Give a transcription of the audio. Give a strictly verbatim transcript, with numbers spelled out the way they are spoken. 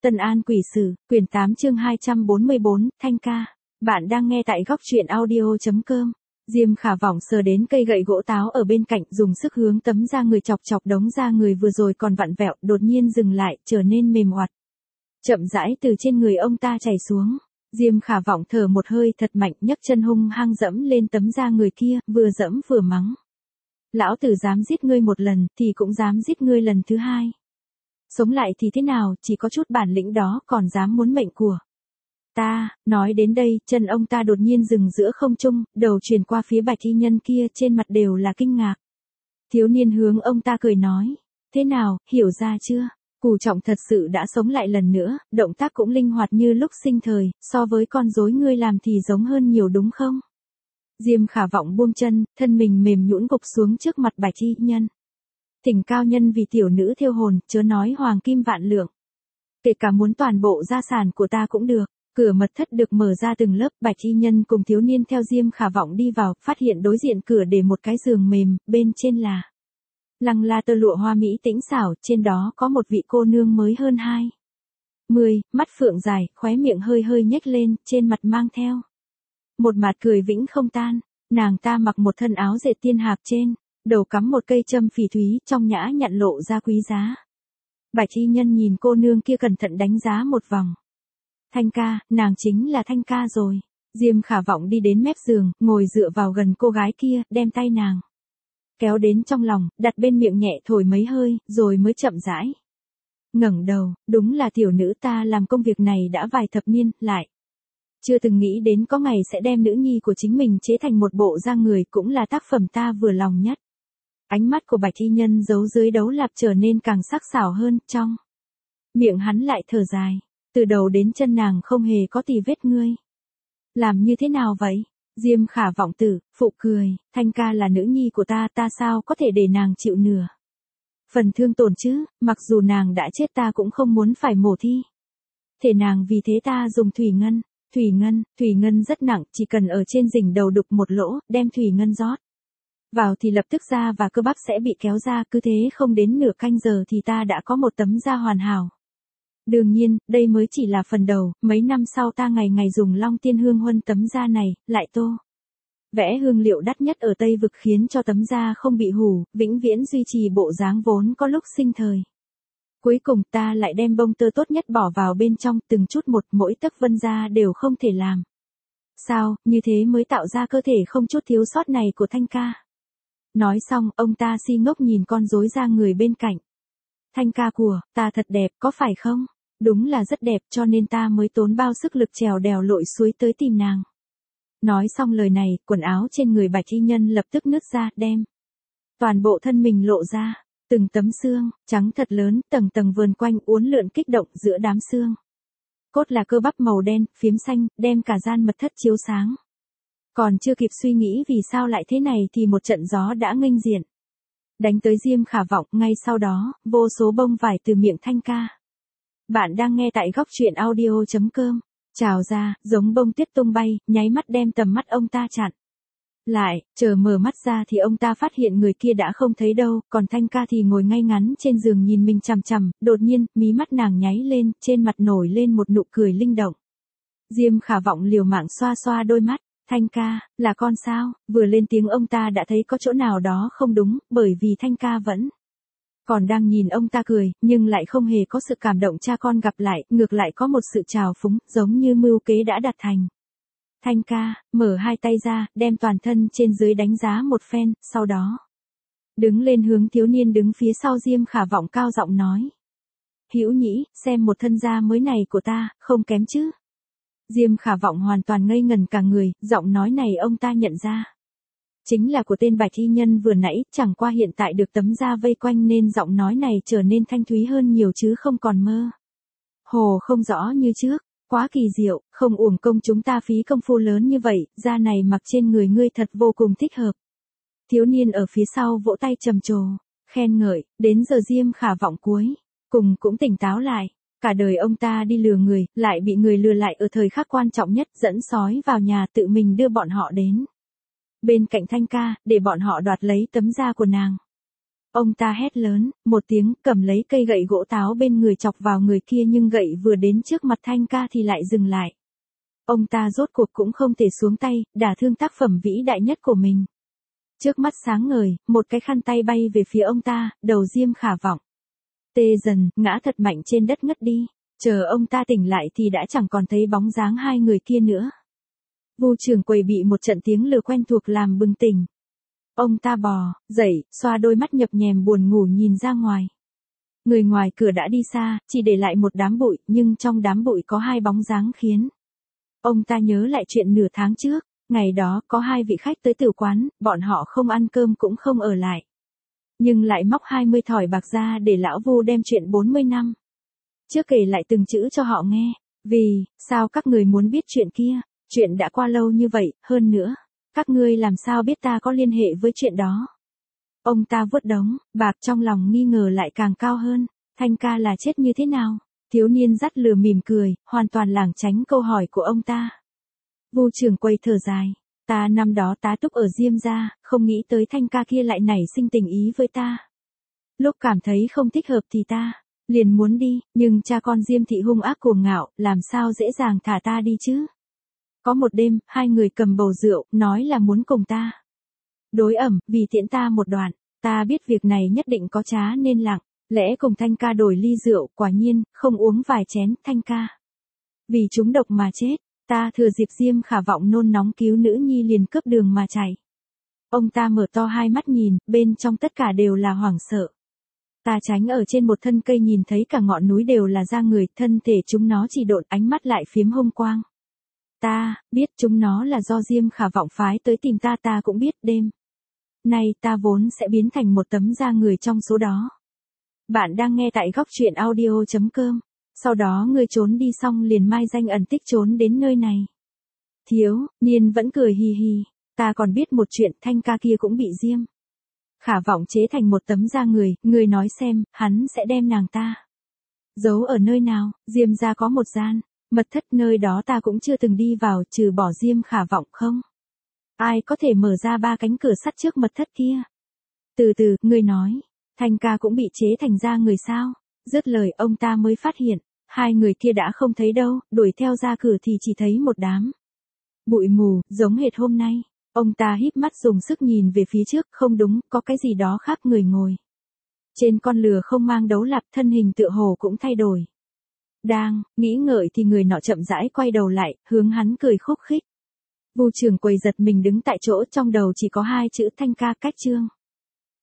Tân An Quỷ Sử, quyển tám chương hai trăm bốn mươi bốn, Thanh ca. Bạn đang nghe tại góc truyện audio.com. Diêm Khả Vọng sờ đến cây gậy gỗ táo ở bên cạnh, dùng sức hướng tấm da người chọc chọc đống da người vừa rồi còn vặn vẹo, đột nhiên dừng lại, trở nên mềm oặt. Chậm rãi từ trên người ông ta chảy xuống. Diêm Khả Vọng thở một hơi thật mạnh, nhấc chân hung hăng dẫm lên tấm da người kia, vừa dẫm vừa mắng. Lão tử dám giết ngươi một lần, thì cũng dám giết ngươi lần thứ hai. Sống lại thì thế nào, chỉ có chút bản lĩnh đó, còn dám muốn mệnh của ta. Nói đến đây, chân ông ta đột nhiên dừng giữa không trung, đầu chuyển qua phía bạch y nhân kia, trên mặt đều là kinh ngạc. Thiếu niên hướng ông ta cười nói, thế nào, hiểu ra chưa? Cù Trọng thật sự đã sống lại lần nữa, động tác cũng linh hoạt như lúc sinh thời, so với con rối ngươi làm thì giống hơn nhiều đúng không? Diêm Khả Vọng buông chân, thân mình mềm nhũn gục xuống trước mặt bạch y nhân. Thỉnh cao nhân vì tiểu nữ thiêu hồn, chớ nói hoàng kim vạn lượng. Kể cả muốn toàn bộ gia sản của ta cũng được. Cửa mật thất được mở ra từng lớp, bạch y nhân cùng thiếu niên theo Diêm Khả Vọng đi vào, phát hiện đối diện cửa để một cái giường mềm, bên trên là lăng la tơ lụa hoa mỹ tĩnh xảo, trên đó có một vị cô nương mới hơn hai mươi, mắt phượng dài, khóe miệng hơi hơi nhếch lên, trên mặt mang theo một mặt cười vĩnh không tan. Nàng ta mặc một thân áo dệt tiên hạc, trên đầu cắm một cây châm phỉ thúy, trong nhã nhặn lộ ra quý giá. Bạch y nhân nhìn cô nương kia cẩn thận đánh giá một vòng. Thanh ca, nàng chính là Thanh ca rồi. Diêm Khả Vọng đi đến mép giường, ngồi dựa vào gần cô gái kia, đem tay nàng kéo đến trong lòng, đặt bên miệng nhẹ thổi mấy hơi, rồi mới chậm rãi ngẩng đầu. Đúng là tiểu nữ ta làm công việc này đã vài thập niên, lại chưa từng nghĩ đến có ngày sẽ đem nữ nhi của chính mình chế thành một bộ da người, cũng là tác phẩm ta vừa lòng nhất. Ánh mắt của bạch y nhân giấu dưới đấu lạp trở nên càng sắc sảo hơn, trong miệng hắn lại thở dài. Từ đầu đến chân nàng không hề có tì vết ngươi. Làm như thế nào vậy? Diêm Khả Vọng tử, phụ cười, Thanh ca là nữ nhi của ta, ta sao có thể để nàng chịu nửa phần thương tổn chứ, mặc dù nàng đã chết ta cũng không muốn phải mổ thi thể nàng, vì thế ta dùng thủy ngân. Thủy ngân, thủy ngân rất nặng, chỉ cần ở trên đỉnh đầu đục một lỗ, đem thủy ngân rót vào thì lập tức da và cơ bắp sẽ bị kéo ra, cứ thế không đến nửa canh giờ thì ta đã có một tấm da hoàn hảo. Đương nhiên, đây mới chỉ là phần đầu, mấy năm sau ta ngày ngày dùng Long Tiên Hương huân tấm da này, lại tô vẽ hương liệu đắt nhất ở Tây Vực khiến cho tấm da không bị hủ, vĩnh viễn duy trì bộ dáng vốn có lúc sinh thời. Cuối cùng ta lại đem bông tơ tốt nhất bỏ vào bên trong, từng chút một, mỗi tấc vân da đều không thể làm sao, như thế mới tạo ra cơ thể không chút thiếu sót này của Thanh ca. Nói xong, ông ta si ngốc nhìn con rối da người bên cạnh. Thanh ca của ta thật đẹp, có phải không? Đúng là rất đẹp, cho nên ta mới tốn bao sức lực trèo đèo lội suối tới tìm nàng. Nói xong lời này, quần áo trên người bạch y nhân lập tức nứt ra, đem toàn bộ thân mình lộ ra. Từng tấm xương trắng thật lớn, tầng tầng vườn quanh, uốn lượn kích động giữa đám xương cốt là cơ bắp màu đen, phiếm xanh, đem cả gian mật thất chiếu sáng. Còn chưa kịp suy nghĩ vì sao lại thế này thì một trận gió đã nghênh diện đánh tới Diêm Khả Vọng, ngay sau đó, vô số bông vải từ miệng Thanh ca. Bạn đang nghe tại góc truyện audio.com. Trào ra, giống bông tuyết tung bay, nháy mắt đem tầm mắt ông ta chặn lại. Chờ mở mắt ra thì ông ta phát hiện người kia đã không thấy đâu, còn Thanh ca thì ngồi ngay ngắn trên giường nhìn mình chằm chằm. Đột nhiên, mí mắt nàng nháy lên, trên mặt nổi lên một nụ cười linh động. Diêm Khả Vọng liều mạng xoa xoa đôi mắt. Thanh ca, là con sao? Vừa lên tiếng ông ta đã thấy có chỗ nào đó không đúng, bởi vì Thanh ca vẫn còn đang nhìn ông ta cười, nhưng lại không hề có sự cảm động cha con gặp lại, ngược lại có một sự trào phúng, giống như mưu kế đã đạt thành. Thanh ca, mở hai tay ra, đem toàn thân trên dưới đánh giá một phen, sau đó đứng lên hướng thiếu niên đứng phía sau Diêm Khả Vọng cao giọng nói. Hữu Nhĩ, xem một thân da mới này của ta, không kém chứ? Diêm Khả Vọng hoàn toàn ngây ngần cả người, giọng nói này ông ta nhận ra chính là của tên bạch y nhân vừa nãy, chẳng qua hiện tại được tấm da vây quanh nên giọng nói này trở nên thanh thúy hơn nhiều chứ không còn mơ hồ không rõ như trước. Quá kỳ diệu, không uổng công chúng ta phí công phu lớn như vậy, da này mặc trên người ngươi thật vô cùng thích hợp. Thiếu niên ở phía sau vỗ tay trầm trồ, khen ngợi. Đến giờ Diêm Khả Vọng cuối cùng cũng tỉnh táo lại. Cả đời ông ta đi lừa người, lại bị người lừa lại ở thời khắc quan trọng nhất, dẫn sói vào nhà tự mình đưa bọn họ đến bên cạnh Thanh ca, để bọn họ đoạt lấy tấm da của nàng. Ông ta hét lớn, một tiếng, cầm lấy cây gậy gỗ táo bên người chọc vào người kia nhưng gậy vừa đến trước mặt Thanh ca thì lại dừng lại. Ông ta rốt cuộc cũng không thể xuống tay, đả thương tác phẩm vĩ đại nhất của mình. Trước mắt sáng ngời, một cái khăn tay bay về phía ông ta, đầu Diêm Khả Vọng tê dần, ngã thật mạnh trên đất ngất đi. Chờ ông ta tỉnh lại thì đã chẳng còn thấy bóng dáng hai người kia nữa. Vu Trường Quầy bị một trận tiếng lừa quen thuộc làm bừng tỉnh. Ông ta bò, dậy, xoa đôi mắt nhập nhèm buồn ngủ nhìn ra ngoài. Người ngoài cửa đã đi xa, chỉ để lại một đám bụi, nhưng trong đám bụi có hai bóng dáng khiến ông ta nhớ lại chuyện nửa tháng trước. Ngày đó có hai vị khách tới tử quán, bọn họ không ăn cơm cũng không ở lại. Nhưng lại móc hai mươi thỏi bạc ra để lão Vu đem chuyện bốn mươi năm trước kể lại từng chữ cho họ nghe. Vì, sao các người muốn biết chuyện kia? Chuyện đã qua lâu như vậy, hơn nữa, các ngươi làm sao biết ta có liên hệ với chuyện đó? Ông ta vuốt đống bạc trong lòng nghi ngờ lại càng cao hơn. Thanh ca là chết như thế nào? Thiếu niên dắt lừa mỉm cười, hoàn toàn lảng tránh câu hỏi của ông ta. Vu Trường Quầy thở dài. Ta năm đó tá túc ở Diêm gia, không nghĩ tới Thanh ca kia lại nảy sinh tình ý với ta. Lúc cảm thấy không thích hợp thì ta liền muốn đi, nhưng cha con Diêm thị hung ác cuồng ngạo, làm sao dễ dàng thả ta đi chứ? Có một đêm, hai người cầm bầu rượu, nói là muốn cùng ta đối ẩm, vì tiễn ta một đoạn. Ta biết việc này nhất định có trá nên lặng, lẽ cùng Thanh ca đổi ly rượu, quả nhiên, không uống vài chén, Thanh ca vì trúng độc mà chết. Ta thừa dịp Diêm Khả Vọng nôn nóng cứu nữ nhi liền cướp đường mà chạy. Ông ta mở to hai mắt nhìn, bên trong tất cả đều là hoảng sợ. Ta tránh ở trên một thân cây nhìn thấy cả ngọn núi đều là da người, thân thể chúng nó chỉ độn, ánh mắt lại phiếm hung quang. Ta biết chúng nó là do Diêm Khả Vọng phái tới tìm ta, ta cũng biết đêm nay ta vốn sẽ biến thành một tấm da người trong số đó. Bạn đang nghe tại góc truyện audio chấm com. Sau đó ngươi trốn đi xong liền mai danh ẩn tích trốn đến nơi này. Thiếu niên vẫn cười hì hì. Ta còn biết một chuyện, Thanh ca kia cũng bị Diêm Khả Vọng chế thành một tấm da người, ngươi nói xem, hắn sẽ đem nàng ta giấu ở nơi nào? Diêm gia có một gian mật thất, nơi đó ta cũng chưa từng đi vào, trừ bỏ Diêm Khả Vọng không ai có thể mở ra ba cánh cửa sắt trước mật thất kia. Từ từ, ngươi nói, Thanh ca cũng bị chế thành da người sao? Dứt lời ông ta mới phát hiện, hai người kia đã không thấy đâu, đuổi theo ra cửa thì chỉ thấy một đám bụi mù, giống hệt hôm nay. Ông ta híp mắt dùng sức nhìn về phía trước, không đúng, có cái gì đó khác. Người ngồi trên con lừa không mang đấu lạp, thân hình tựa hồ cũng thay đổi. Đang nghĩ ngợi thì người nọ chậm rãi quay đầu lại, hướng hắn cười khúc khích. Vu Trường Quầy giật mình đứng tại chỗ, trong đầu chỉ có hai chữ Thanh ca. Cách chương